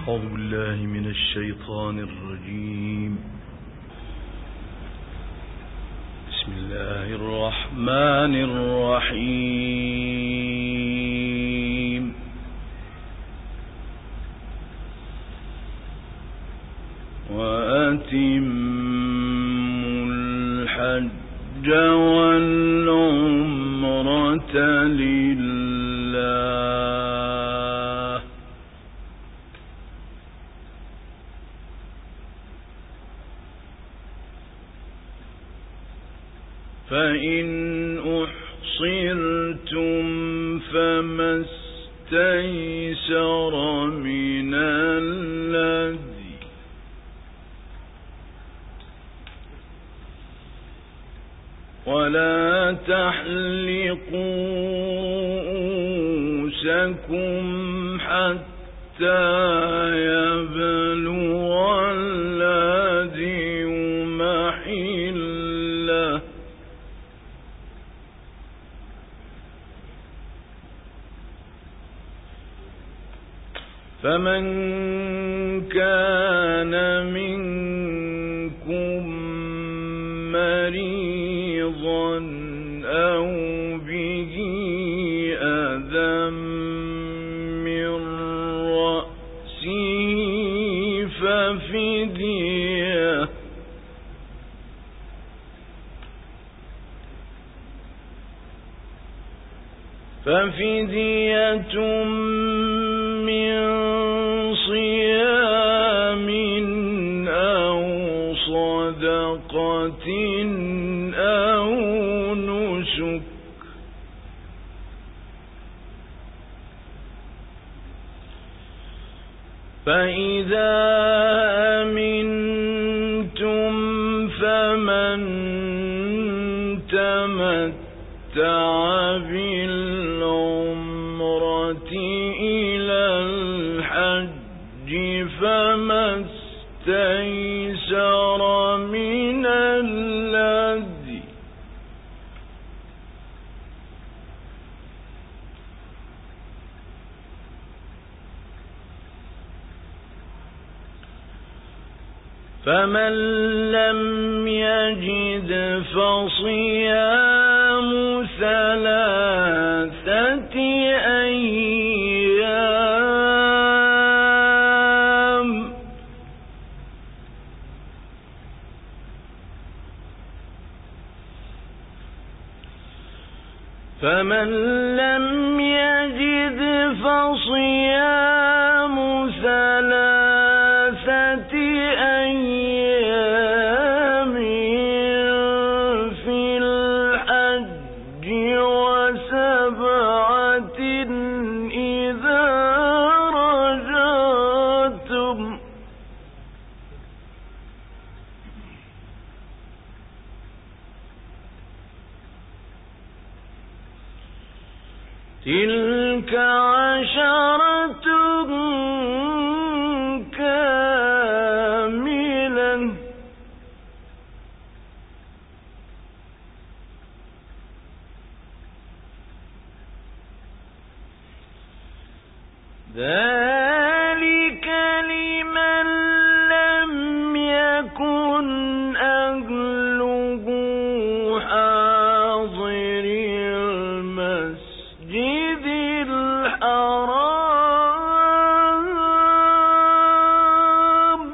أعوذ بالله من الشيطان الرجيم. بسم الله الرحمن الرحيم. وأتموا الحج والعمرة لله فإن أحصرتم فما استيسر من الهدي ولا تحلقوا رؤوسكم حتى يبلغ الهدي محله فمن كان منكم مريضا أو به أذى من رأسه ففدية من صيام أو صدقة أو نسك فإذا أمنتم فمن تمتع بالعمرة إلى الحج فما استيسر من الهدي فمن لم يجد فصيام 3 أيام فمن لم يجد فصيام 3 أيام في الحج و7 إذا رجعتم تلك 10 كاملة ذلك لمن لم يكن أهله حاضر المسجد الحرام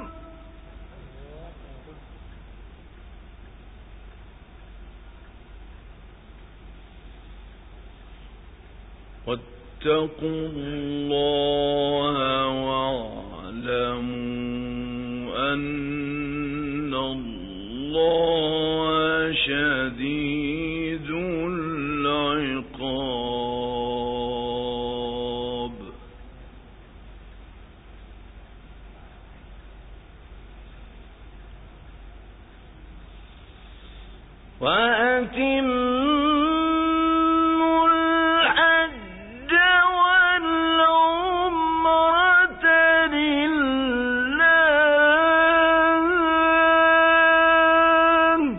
واتقوا الله واعلموا أن الله شديد العقاب وأتموا الحج والعمرة لله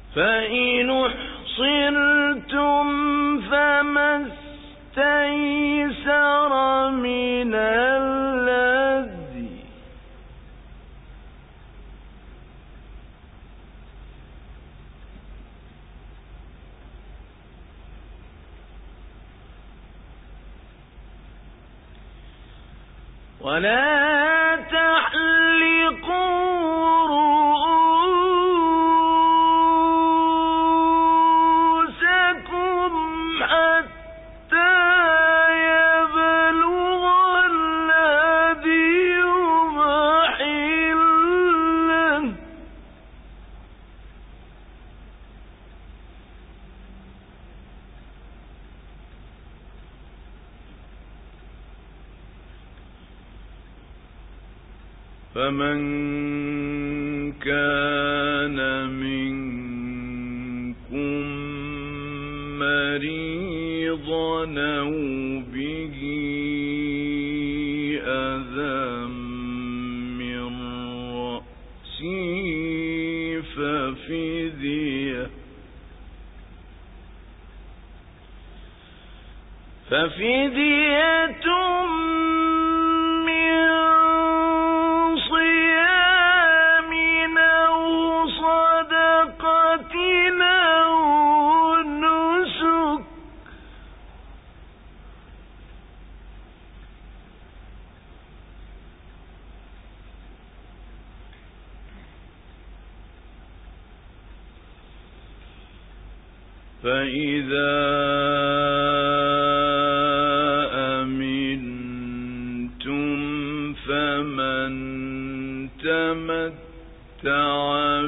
فإن أحصرتم فما استيسر من الهدي ولا تحلقوا رؤوسكم حتى يبلغ الهدي محله فمن كان منكم مريضا أو به أذى من رأسه ففدية فإذا أمنتم فمن تمتع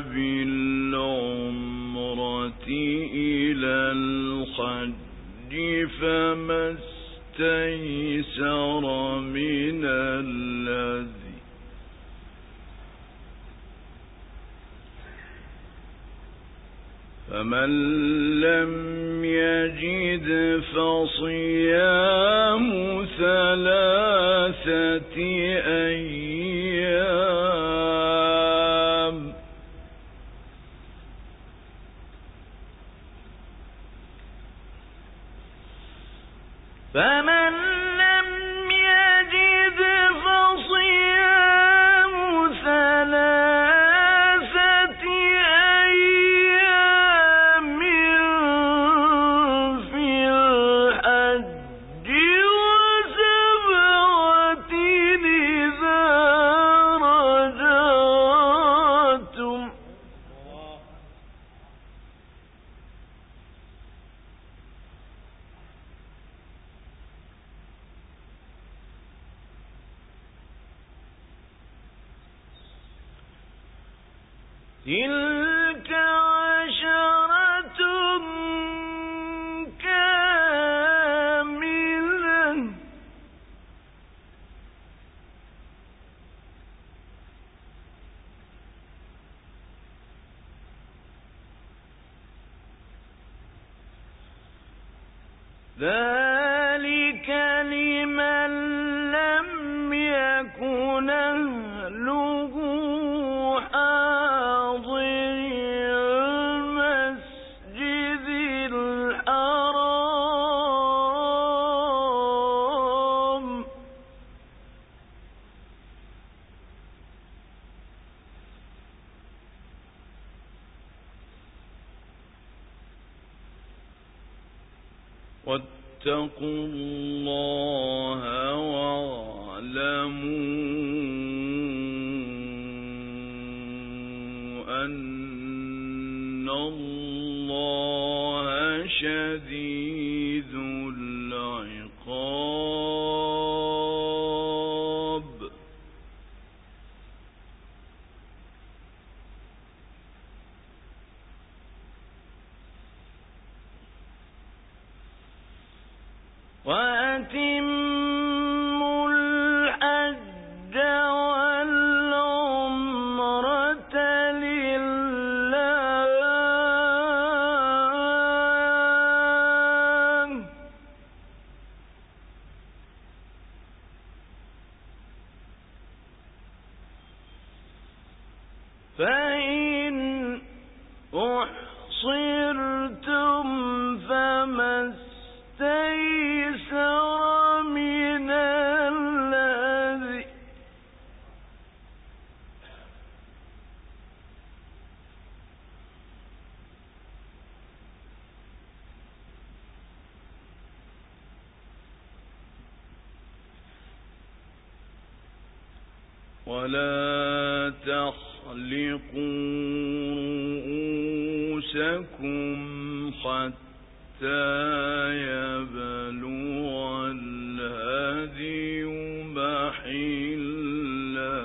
بالعمرة إلى الحج فما استيسر من الهدي فمن لم يجد فصيام 3 أيام فمن لم يجد فصيام 3 أيام في الحج و7 إذا رجعتم تلك 10 كاملة ذلك لمن لم يكن أهله حاضر المسجد الحرام واتقوا الله واعلموا أن الله شديد العقاب وأتموا الحج والعمرة لله فإن أُحْصِرْتُمْ فَمَا اسْتَيْسَرَ مِنَ الْهَدْيِ ۖ وَلَا تَحْلِقُوا رُءُوسَكُمْ حَتَّى يَبْلُغَ الْهَدْيُ مَحِلَّهُ ۚ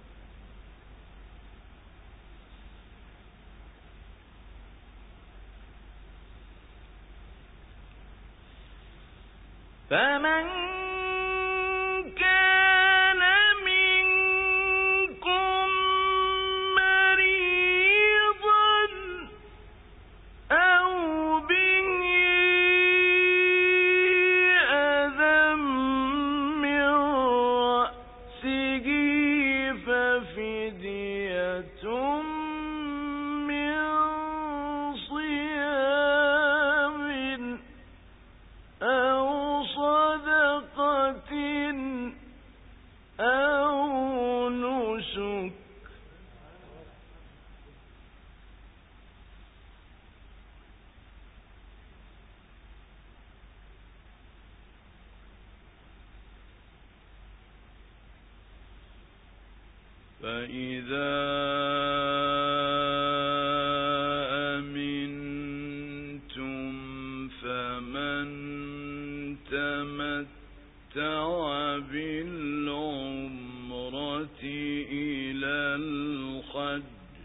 فَمَنْ كَانَ مِنكُم مَّرِيضًا أَوْ بِهِ أَذًى مِّن رَّأْسِهِ فَفِدْيَةٌ مِّن صِيَامٍ أَوْ صَدَقَةٍ أَوْ نُسُكٍ ۚ فَإِذَا أَمِنتُمْ فَمَن تَمَتَّعَ بِالْعُمْرَةِ إِلَى الْحَجِّ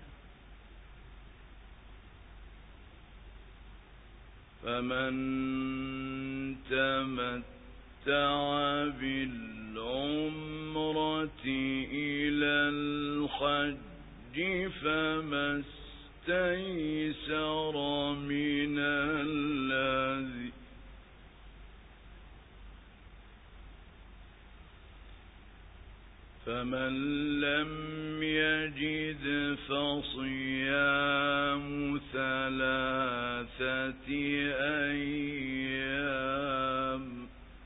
فَمَا اسْتَيْسَرَ مِنَ الْهَدْيِ ۖ فَمَن لَّمْ يَجِدْ فَصِيَامُ 3 أيام ۚ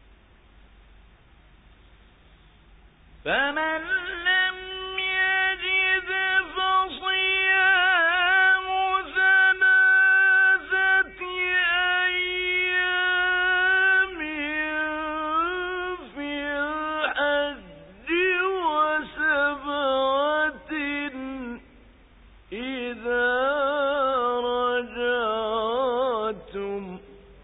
فَمَن لَّمْ يَجِدْ فَصِيَامُ 3 أيام فِي الْحَجِّ و7 إِذَا رَجَعْتُمْ ۗ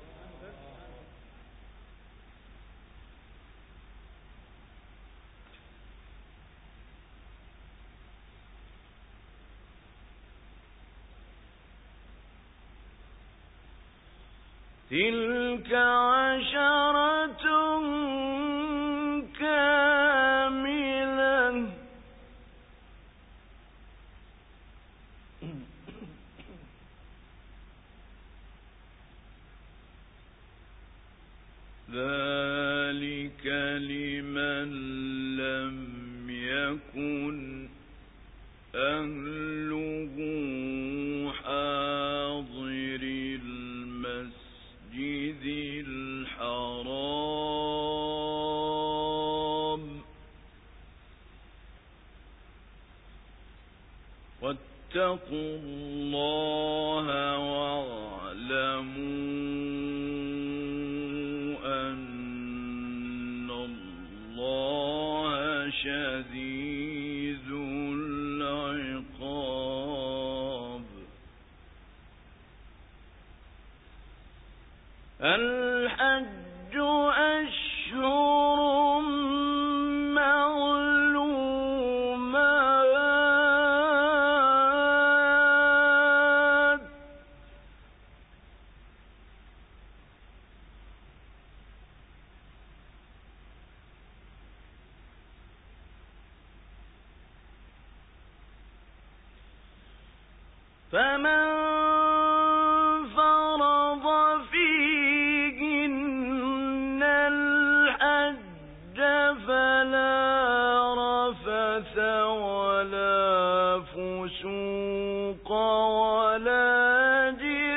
تِلْكَ 10 كَامِلَةٌ ۗ ذَلِكَ لِمَن لَّمْ يَكُنْ أَهْلُهُ حَاضِرِي الْمَسْجِدِ الْحَرَامِ ۚ وَاتَّقُوا اللَّهَ وَاعْلَمُوا أَنَّ اللَّهَ شَدِيدُ الْعِقَابِ. الْحَجُّ أَشْهُرٌ مَّعْلُومَاتٌ ۚ فَمَن فَرَضَ فِيهِنَّ الْحَجَّ فَلَا رَفَثَ وَلَا فُسُوقَ وَلَا جِدَالَ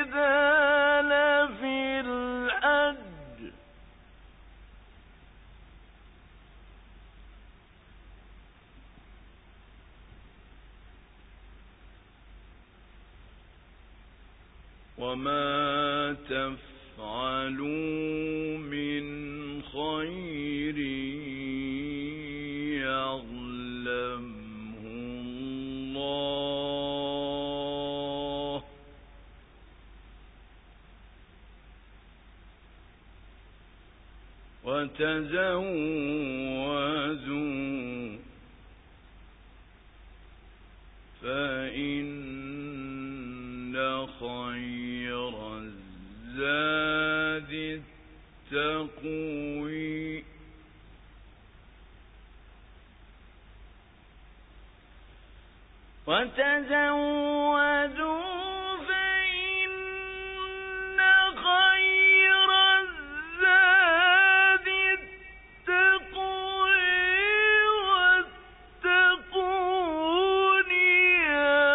وما تفعلوا من خير يعلمه الله وتزودوا فإن خير الزاد التقوى وتزودوا فإن خير الزاد التقوى واتقون يا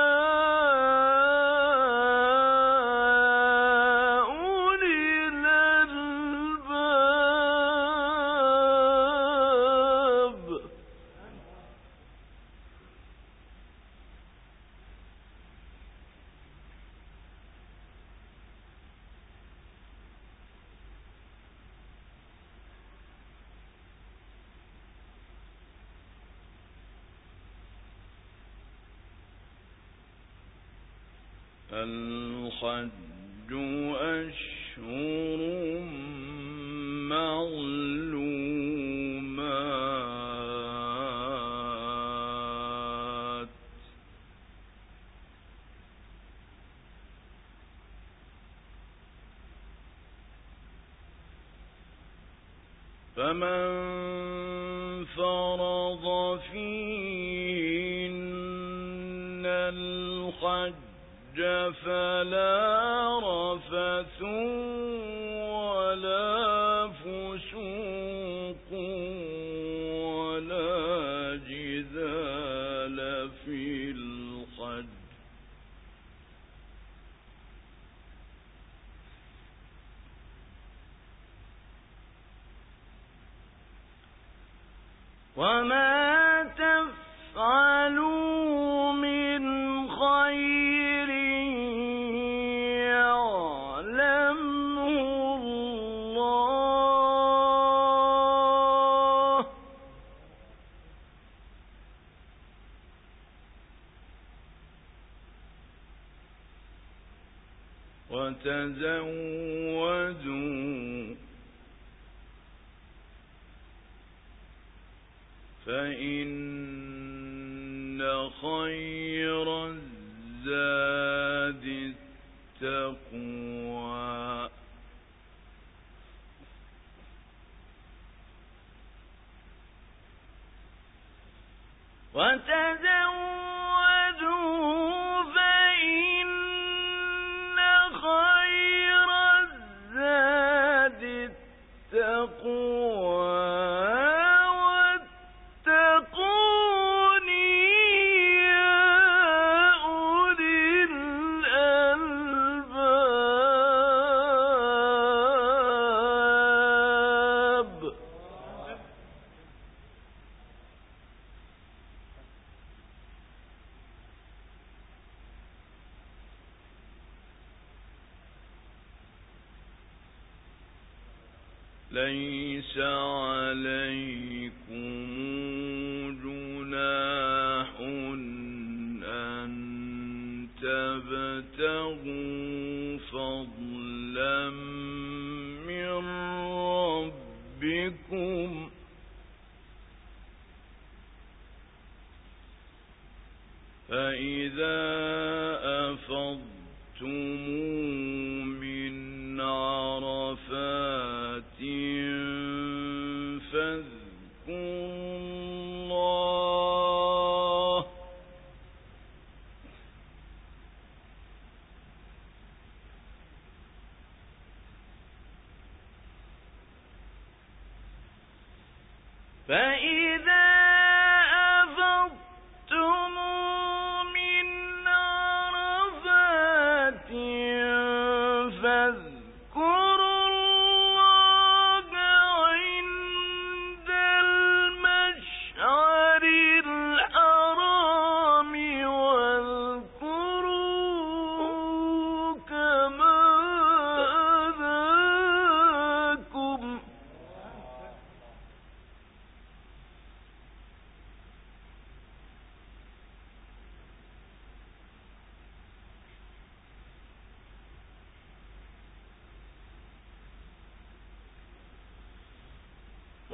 أولي الألباب. الحج أشهر معلومات فمن فرض فيهن الحج فلا رفث ولا فسوق ولا جدال في الحج وما تفعلوا من خير يعلمه الله وتزودوا فإن خير الزاد التقوى وتزودوا فإن خير الزاد التقوى واتقون يا أولي الألباب. ليس عليكم جناح أن تبتغوا فضلا من ربكم فإذا أفضتم من عرفات فاذكروا الله فإذا أفضتم من عرفات فاذكروا الله عند المشعر الحرام واذكروه كما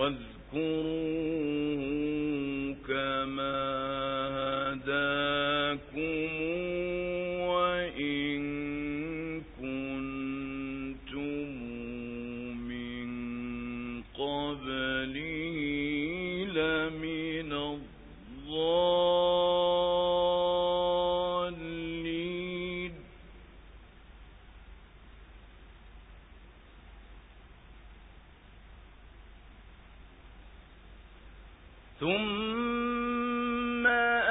واذكروه كما هداكم وإن كنتم من قبله لمن الضالين ثم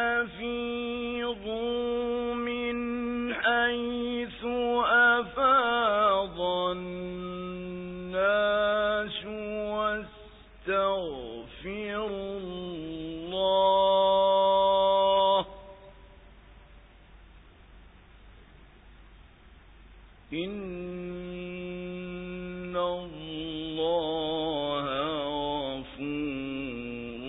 أفيضوا من حيث أفاض الناس واستغفروا الله إن الله غفور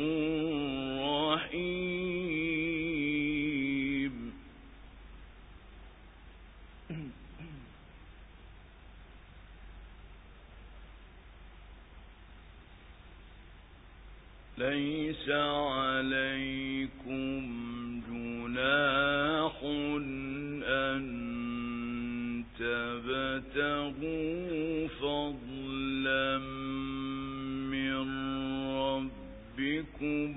رحيم ليس عليكم جناح أن تبتغوا فضلا من ربكم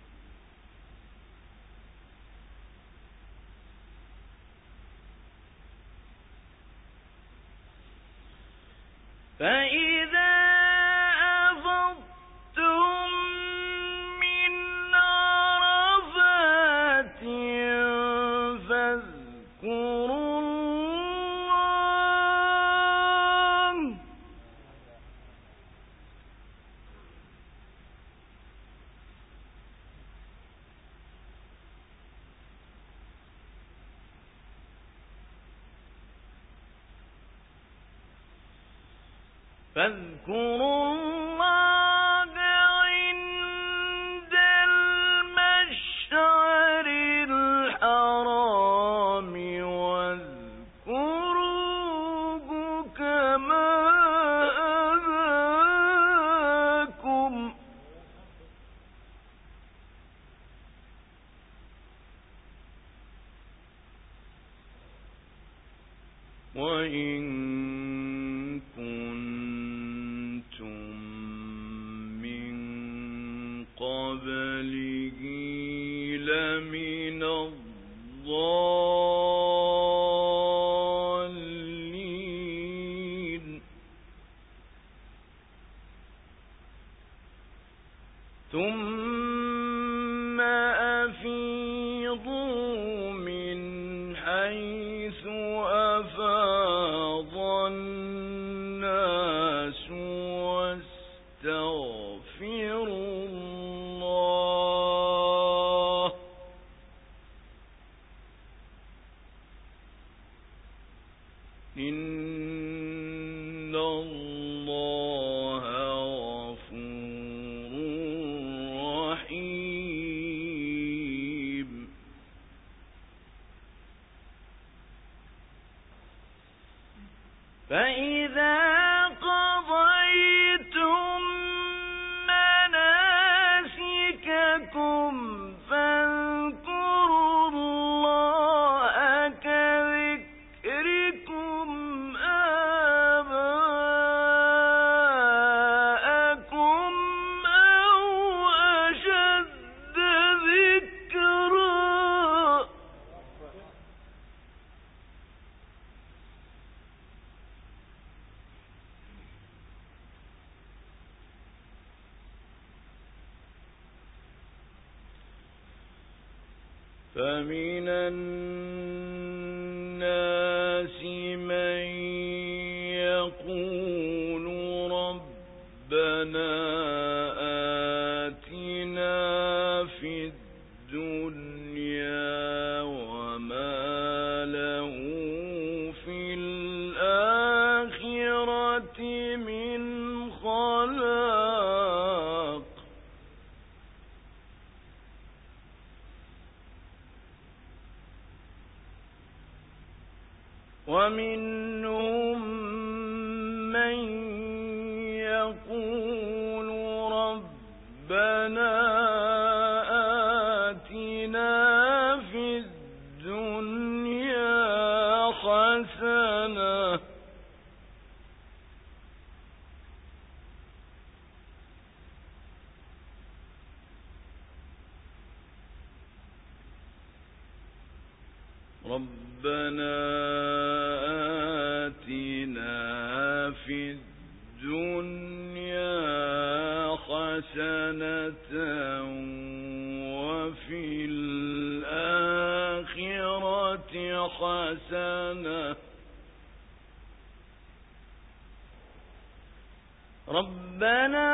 فإذا أفضتم من عرفات فاذكروا الله عند المشعر الحرام واذكروه كما هداكم وإن كنتم من قبله لمن الضالين ثم أفيضوا من حيث أفاض الناس واستغفروا الله إن الله غفور رحيم فإذا قضيتم مناسككم فاذكروا الله كذكركم آباءكم أو أشد ذكرا فمن الناس من يقول ربنا آتنا في الدنيا وما له في الآخرة من خلاق ومنهم من يقول ربنا حسنة ربنا آتنا في الدنيا حسنة وفي الآخرة حسنة ربنا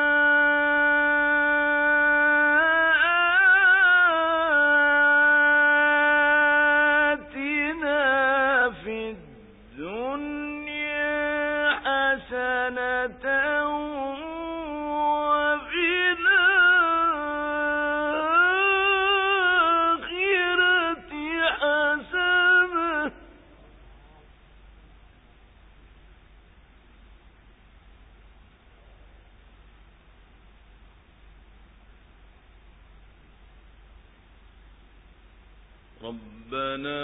ربنا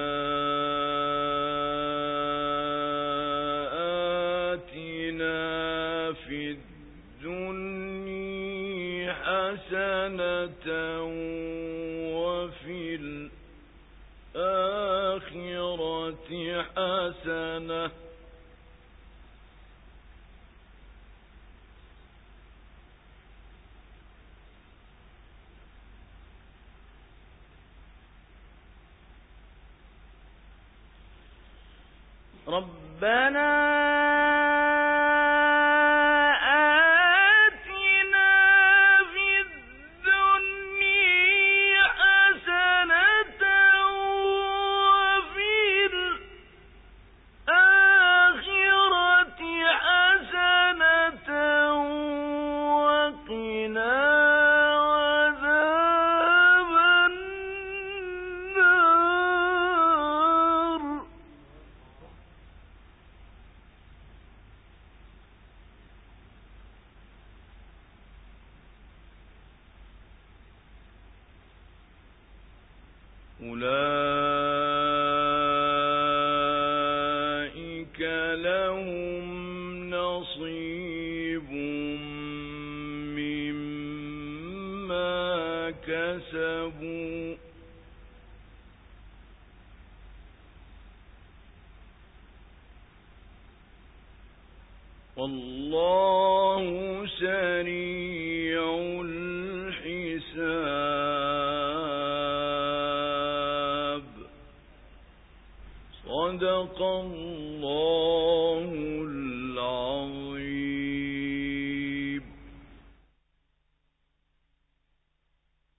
آتنا في الدنيا حسنة وفي الآخرة حسنة ربنا آتنا في الدنيا حسنة وفي الآخرة حسنة وقنا أولئك لهم نصيب مما كسبوا والله سريع الحساب صدق الله